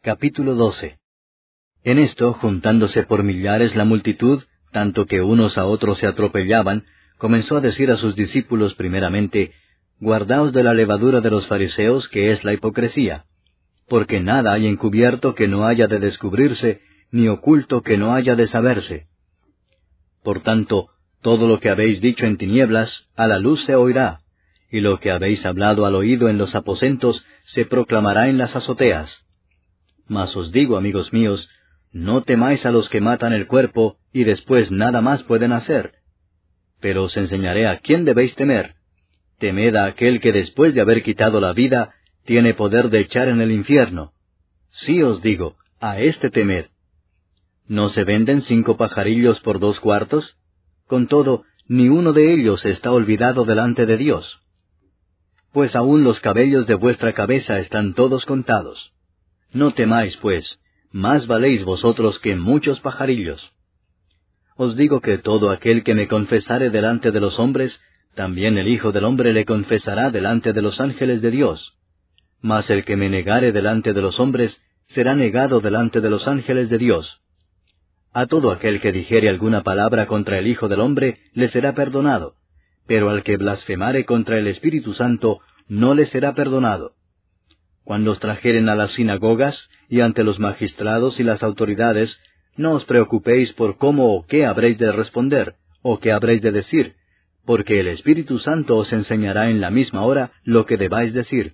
Capítulo 12. En esto, juntándose por millares la multitud, tanto que unos a otros se atropellaban, comenzó a decir a sus discípulos primeramente, Guardaos de la levadura de los fariseos, que es la hipocresía, porque nada hay encubierto que no haya de descubrirse, ni oculto que no haya de saberse. Por tanto, todo lo que habéis dicho en tinieblas, a la luz se oirá, y lo que habéis hablado al oído en los aposentos, se proclamará en las azoteas. Mas os digo, amigos míos, no temáis a los que matan el cuerpo, y después nada más pueden hacer. Pero os enseñaré a quién debéis temer. Temed a aquel que después de haber quitado la vida, tiene poder de echar en el infierno. Sí os digo, a éste temed. ¿No se venden 5 pajarillos por 2 cuartos? Con todo, ni uno de ellos está olvidado delante de Dios. Pues aún los cabellos de vuestra cabeza están todos contados. No temáis, pues, más valéis vosotros que muchos pajarillos. Os digo que todo aquel que me confesare delante de los hombres, también el Hijo del Hombre le confesará delante de los ángeles de Dios. Mas el que me negare delante de los hombres, será negado delante de los ángeles de Dios. A todo aquel que dijere alguna palabra contra el Hijo del Hombre, le será perdonado, pero al que blasfemare contra el Espíritu Santo, no le será perdonado. Cuando os trajeren a las sinagogas, y ante los magistrados y las autoridades, no os preocupéis por cómo o qué habréis de responder, o qué habréis de decir, porque el Espíritu Santo os enseñará en la misma hora lo que debáis decir.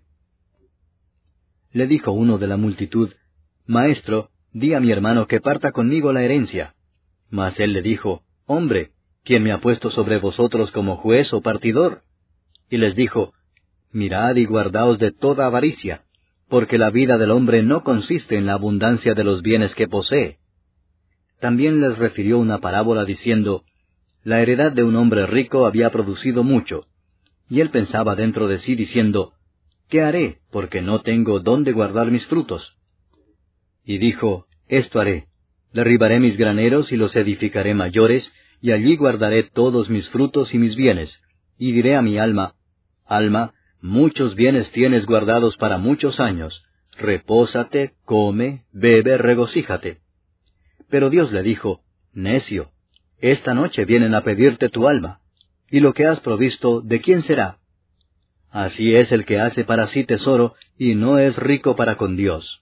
Le dijo uno de la multitud, Maestro, di a mi hermano que parta conmigo la herencia. Mas él le dijo, Hombre, ¿quién me ha puesto sobre vosotros como juez o partidor? Y les dijo, Mirad y guardaos de toda avaricia, porque la vida del hombre no consiste en la abundancia de los bienes que posee. También les refirió una parábola diciendo, La heredad de un hombre rico había producido mucho, y él pensaba dentro de sí diciendo, ¿Qué haré, porque no tengo dónde guardar mis frutos? Y dijo, Esto haré, derribaré mis graneros y los edificaré mayores, y allí guardaré todos mis frutos y mis bienes, y diré a mi alma, Alma, muchos bienes tienes guardados para muchos años, repósate, come, bebe, regocíjate. Pero Dios le dijo, Necio, esta noche vienen a pedirte tu alma, y lo que has provisto, ¿de quién será? Así es el que hace para sí tesoro, y no es rico para con Dios.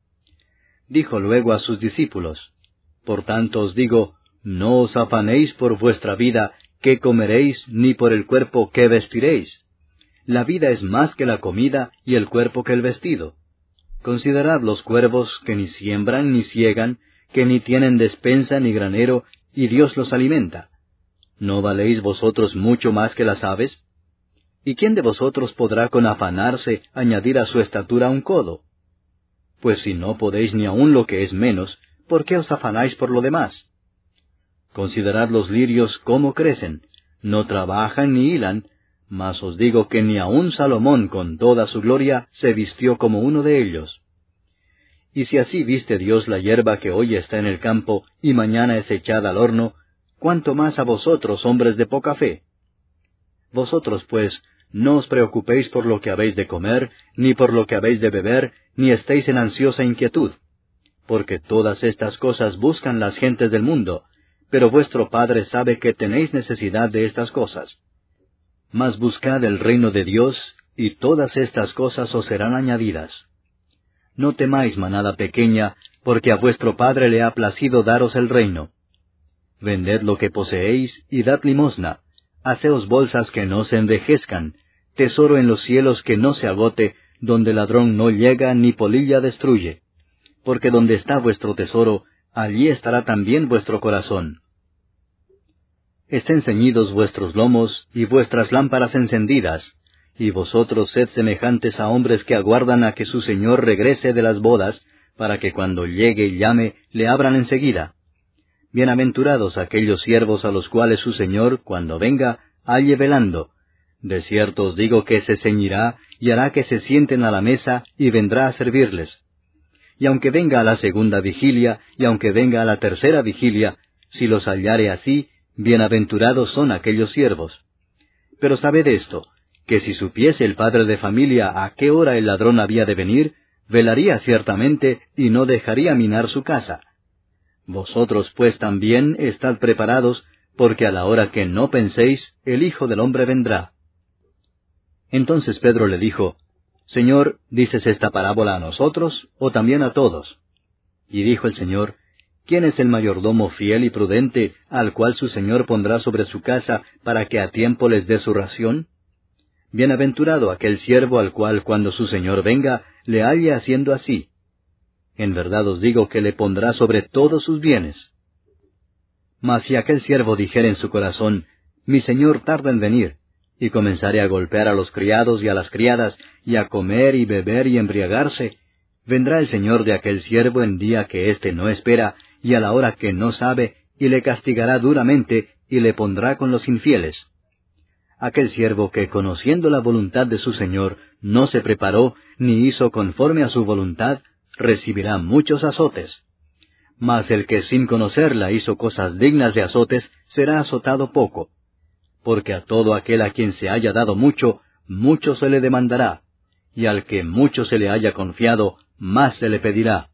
Dijo luego a sus discípulos, Por tanto os digo, no os afanéis por vuestra vida, qué comeréis, ni por el cuerpo, qué vestiréis. La vida es más que la comida, y el cuerpo que el vestido. Considerad los cuervos, que ni siembran ni siegan, que ni tienen despensa ni granero, y Dios los alimenta. ¿No valéis vosotros mucho más que las aves? ¿Y quién de vosotros podrá con afanarse añadir a su estatura un codo? Pues si no podéis ni aun lo que es menos, ¿por qué os afanáis por lo demás? Considerad los lirios cómo crecen, no trabajan ni hilan, mas os digo que ni aun Salomón con toda su gloria se vistió como uno de ellos. Y si así viste Dios la hierba que hoy está en el campo y mañana es echada al horno, ¿cuánto más a vosotros, hombres de poca fe? Vosotros, pues, no os preocupéis por lo que habéis de comer, ni por lo que habéis de beber, ni estéis en ansiosa inquietud. Porque todas estas cosas buscan las gentes del mundo, pero vuestro Padre sabe que tenéis necesidad de estas cosas. Mas buscad el reino de Dios, y todas estas cosas os serán añadidas. No temáis, manada pequeña, porque a vuestro Padre le ha placido daros el reino. Vended lo que poseéis, y dad limosna. Haceos bolsas que no se envejezcan, tesoro en los cielos que no se agote, donde ladrón no llega ni polilla destruye. Porque donde está vuestro tesoro, allí estará también vuestro corazón. Estén ceñidos vuestros lomos y vuestras lámparas encendidas, y vosotros sed semejantes a hombres que aguardan a que su Señor regrese de las bodas, para que cuando llegue y llame, le abran enseguida. Bienaventurados aquellos siervos a los cuales su Señor, cuando venga, halle velando. De cierto os digo que se ceñirá y hará que se sienten a la mesa y vendrá a servirles. Y aunque venga a la 2ª vigilia, y aunque venga a la 3ª vigilia, si los hallare así, bienaventurados son aquellos siervos. Pero sabed esto, que si supiese el padre de familia a qué hora el ladrón había de venir, velaría ciertamente, y no dejaría minar su casa. Vosotros pues también estad preparados, porque a la hora que no penséis, el Hijo del Hombre vendrá. Entonces Pedro le dijo, Señor, ¿dices esta parábola a nosotros, o también a todos? Y dijo el Señor, ¿quién es el mayordomo fiel y prudente, al cual su señor pondrá sobre su casa, para que a tiempo les dé su ración? Bienaventurado aquel siervo al cual cuando su señor venga, le halle haciendo así. En verdad os digo que le pondrá sobre todos sus bienes. Mas si aquel siervo dijere en su corazón, mi señor tarda en venir, y comenzare a golpear a los criados y a las criadas, y a comer y beber y embriagarse, vendrá el señor de aquel siervo en día que éste no espera, y a la hora que no sabe, y le castigará duramente, y le pondrá con los infieles. Aquel siervo que, conociendo la voluntad de su señor, no se preparó, ni hizo conforme a su voluntad, recibirá muchos azotes. Mas el que sin conocerla hizo cosas dignas de azotes, será azotado poco. Porque a todo aquel a quien se haya dado mucho, mucho se le demandará, y al que mucho se le haya confiado, más se le pedirá.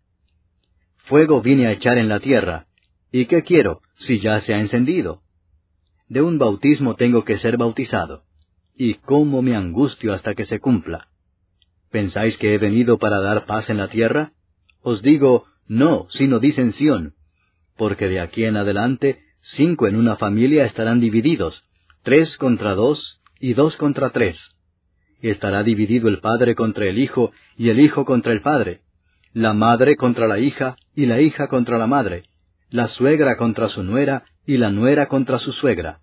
Fuego vine a echar en la tierra, ¿y qué quiero, si ya se ha encendido? De un bautismo tengo que ser bautizado, y cómo me angustio hasta que se cumpla. ¿Pensáis que he venido para dar paz en la tierra? Os digo, no, sino disensión, porque de aquí en adelante 5 en una familia estarán divididos, 3 contra 2, y 2 contra 3. Estará dividido el padre contra el hijo, y el hijo contra el padre, la madre contra la hija, y la hija contra la madre, la suegra contra su nuera, y la nuera contra su suegra.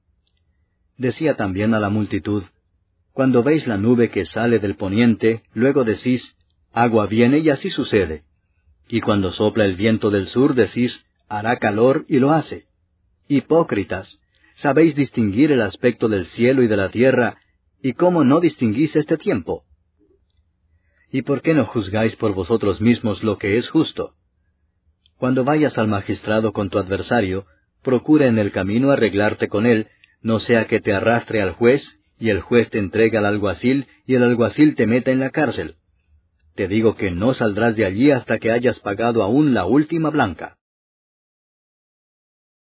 Decía también a la multitud, cuando veis la nube que sale del poniente, luego decís, agua viene, y así sucede. Y cuando sopla el viento del sur, decís, hará calor, y lo hace. Hipócritas, sabéis distinguir el aspecto del cielo y de la tierra, ¿y cómo no distinguís este tiempo? ¿Y por qué no juzgáis por vosotros mismos lo que es justo? Cuando vayas al magistrado con tu adversario, procura en el camino arreglarte con él, no sea que te arrastre al juez, y el juez te entregue al alguacil, y el alguacil te meta en la cárcel. Te digo que no saldrás de allí hasta que hayas pagado aún la última blanca.